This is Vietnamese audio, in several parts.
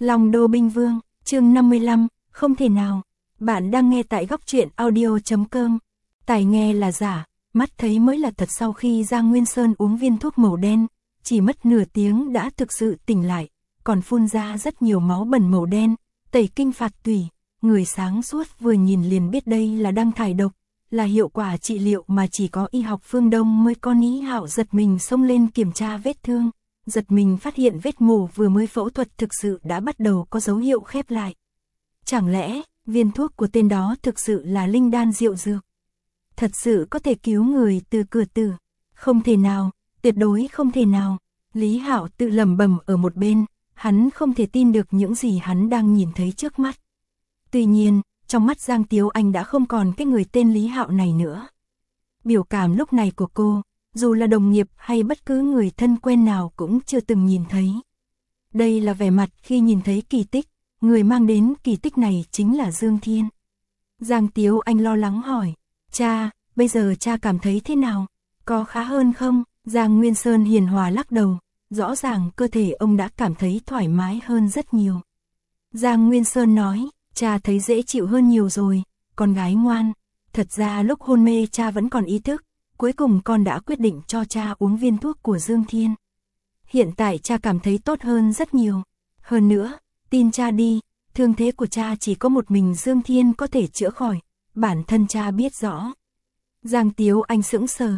Long Đô Binh Vương, chương 55, không thể nào. Bạn đang nghe tại góc truyện audio.com. Tai nghe là giả, mắt thấy mới là thật. Sau khi Giang Nguyên Sơn uống viên thuốc màu đen, chỉ mất nửa tiếng đã thực sự tỉnh lại, còn phun ra rất nhiều máu bẩn màu đen, tẩy kinh phạt tủy. Người sáng suốt vừa nhìn liền biết đây là đang thải độc, là hiệu quả trị liệu mà chỉ có y học phương Đông mới có. Lý Hạo giật mình xông lên kiểm tra vết thương, giật mình phát hiện vết mổ vừa mới phẫu thuật thực sự đã bắt đầu có dấu hiệu khép lại. Chẳng lẽ viên thuốc của tên đó thực sự là linh đan diệu dược? Thật sự có thể cứu người từ cửa tử? Không thể nào, tuyệt đối không thể nào. Lý Hạo tự lẩm bẩm ở một bên, hắn không thể tin được những gì hắn đang nhìn thấy trước mắt. Tuy nhiên, trong mắt Giang Tiếu Anh đã không còn cái người tên Lý Hạo này nữa. Biểu cảm lúc này của cô, dù là đồng nghiệp hay bất cứ người thân quen nào cũng chưa từng nhìn thấy. Đây là vẻ mặt khi nhìn thấy kỳ tích, người mang đến kỳ tích này chính là Dương Thiên. Giang Tiếu Anh lo lắng hỏi, cha, bây giờ cha cảm thấy thế nào? Có khá hơn không? Giang Nguyên Sơn hiền hòa lắc đầu, rõ ràng cơ thể ông đã cảm thấy thoải mái hơn rất nhiều. Giang Nguyên Sơn nói, cha thấy dễ chịu hơn nhiều rồi, con gái ngoan. Thật ra lúc hôn mê cha vẫn còn ý thức, cuối cùng con đã quyết định cho cha uống viên thuốc của Dương Thiên. Hiện tại cha cảm thấy tốt hơn rất nhiều. Hơn nữa, tin cha đi, thương thế của cha chỉ có một mình Dương Thiên có thể chữa khỏi, bản thân cha biết rõ. Giang Tiếu Anh sững sờ,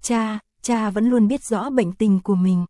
cha vẫn luôn biết rõ bệnh tình của mình.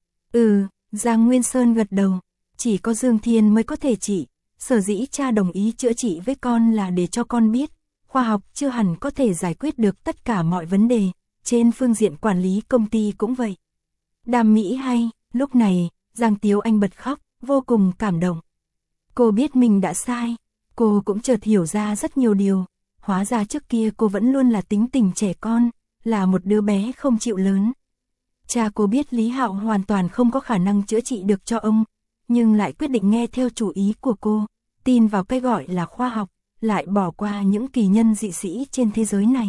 Giang Nguyên Sơn gật đầu, chỉ có Dương Thiên mới có thể trị, sở dĩ cha đồng ý chữa trị với con là để cho con biết, khoa học chưa hẳn có thể giải quyết được tất cả mọi vấn đề, trên phương diện quản lý công ty cũng vậy. Đàm Mỹ hay, lúc này, Giang Tiếu Anh bật khóc, vô cùng cảm động. Cô biết mình đã sai, cô cũng chợt hiểu ra rất nhiều điều, hóa ra trước kia cô vẫn luôn là tính tình trẻ con, là một đứa bé không chịu lớn. Cha cô biết Lý Hạo hoàn toàn không có khả năng chữa trị được cho ông, nhưng lại quyết định nghe theo chủ ý của cô, tin vào cái gọi là khoa học, lại bỏ qua những kỳ nhân dị sĩ trên thế giới này.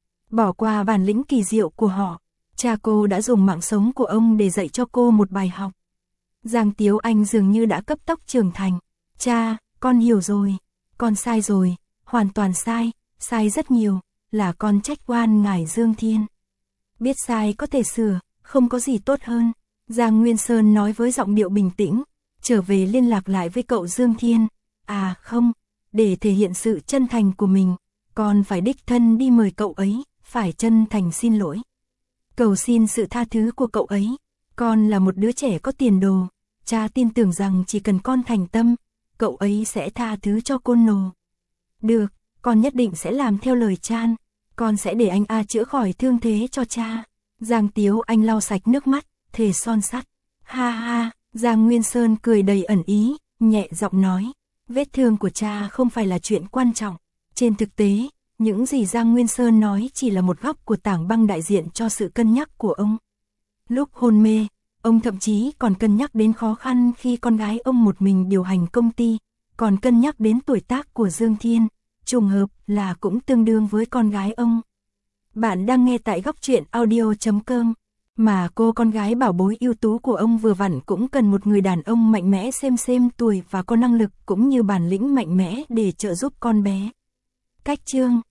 Bỏ qua bản lĩnh kỳ diệu của họ, cha cô đã dùng mạng sống của ông để dạy cho cô một bài học. Giang Tiếu Anh dường như đã cấp tốc trưởng thành. Cha, con hiểu rồi, con sai rồi, hoàn toàn sai rất nhiều, là con trách oan ngài Dương Thiên. Biết sai có thể sửa, không có gì tốt hơn. Giang Nguyên Sơn nói với giọng điệu bình tĩnh, trở về liên lạc lại với cậu Dương Thiên. À không, để thể hiện sự chân thành của mình, con phải đích thân đi mời cậu ấy, phải chân thành xin lỗi. Cầu xin sự tha thứ của cậu ấy, con là một đứa trẻ có tiền đồ, cha tin tưởng rằng chỉ cần con thành tâm, cậu ấy sẽ tha thứ cho Côn Nô. Được, con nhất định sẽ làm theo lời cha, con sẽ để anh chữa khỏi thương thế cho cha. Giang Tiếu Anh lau sạch nước mắt, thề son sắt. Ha ha, Giang Nguyên Sơn cười đầy ẩn ý, nhẹ giọng nói, vết thương của cha không phải là chuyện quan trọng. Trên thực tế, những gì Giang Nguyên Sơn nói chỉ là một góc của tảng băng đại diện cho sự cân nhắc của ông. Lúc hôn mê, ông thậm chí còn cân nhắc đến khó khăn khi con gái ông một mình điều hành công ty, còn cân nhắc đến tuổi tác của Dương Thiên, trùng hợp là cũng tương đương với con gái ông. Bạn đang nghe tại góc truyện audio.com, mà cô con gái bảo bối ưu tú của ông vừa vặn cũng cần một người đàn ông mạnh mẽ xem tuổi và có năng lực cũng như bản lĩnh mạnh mẽ để trợ giúp con bé. Cách chương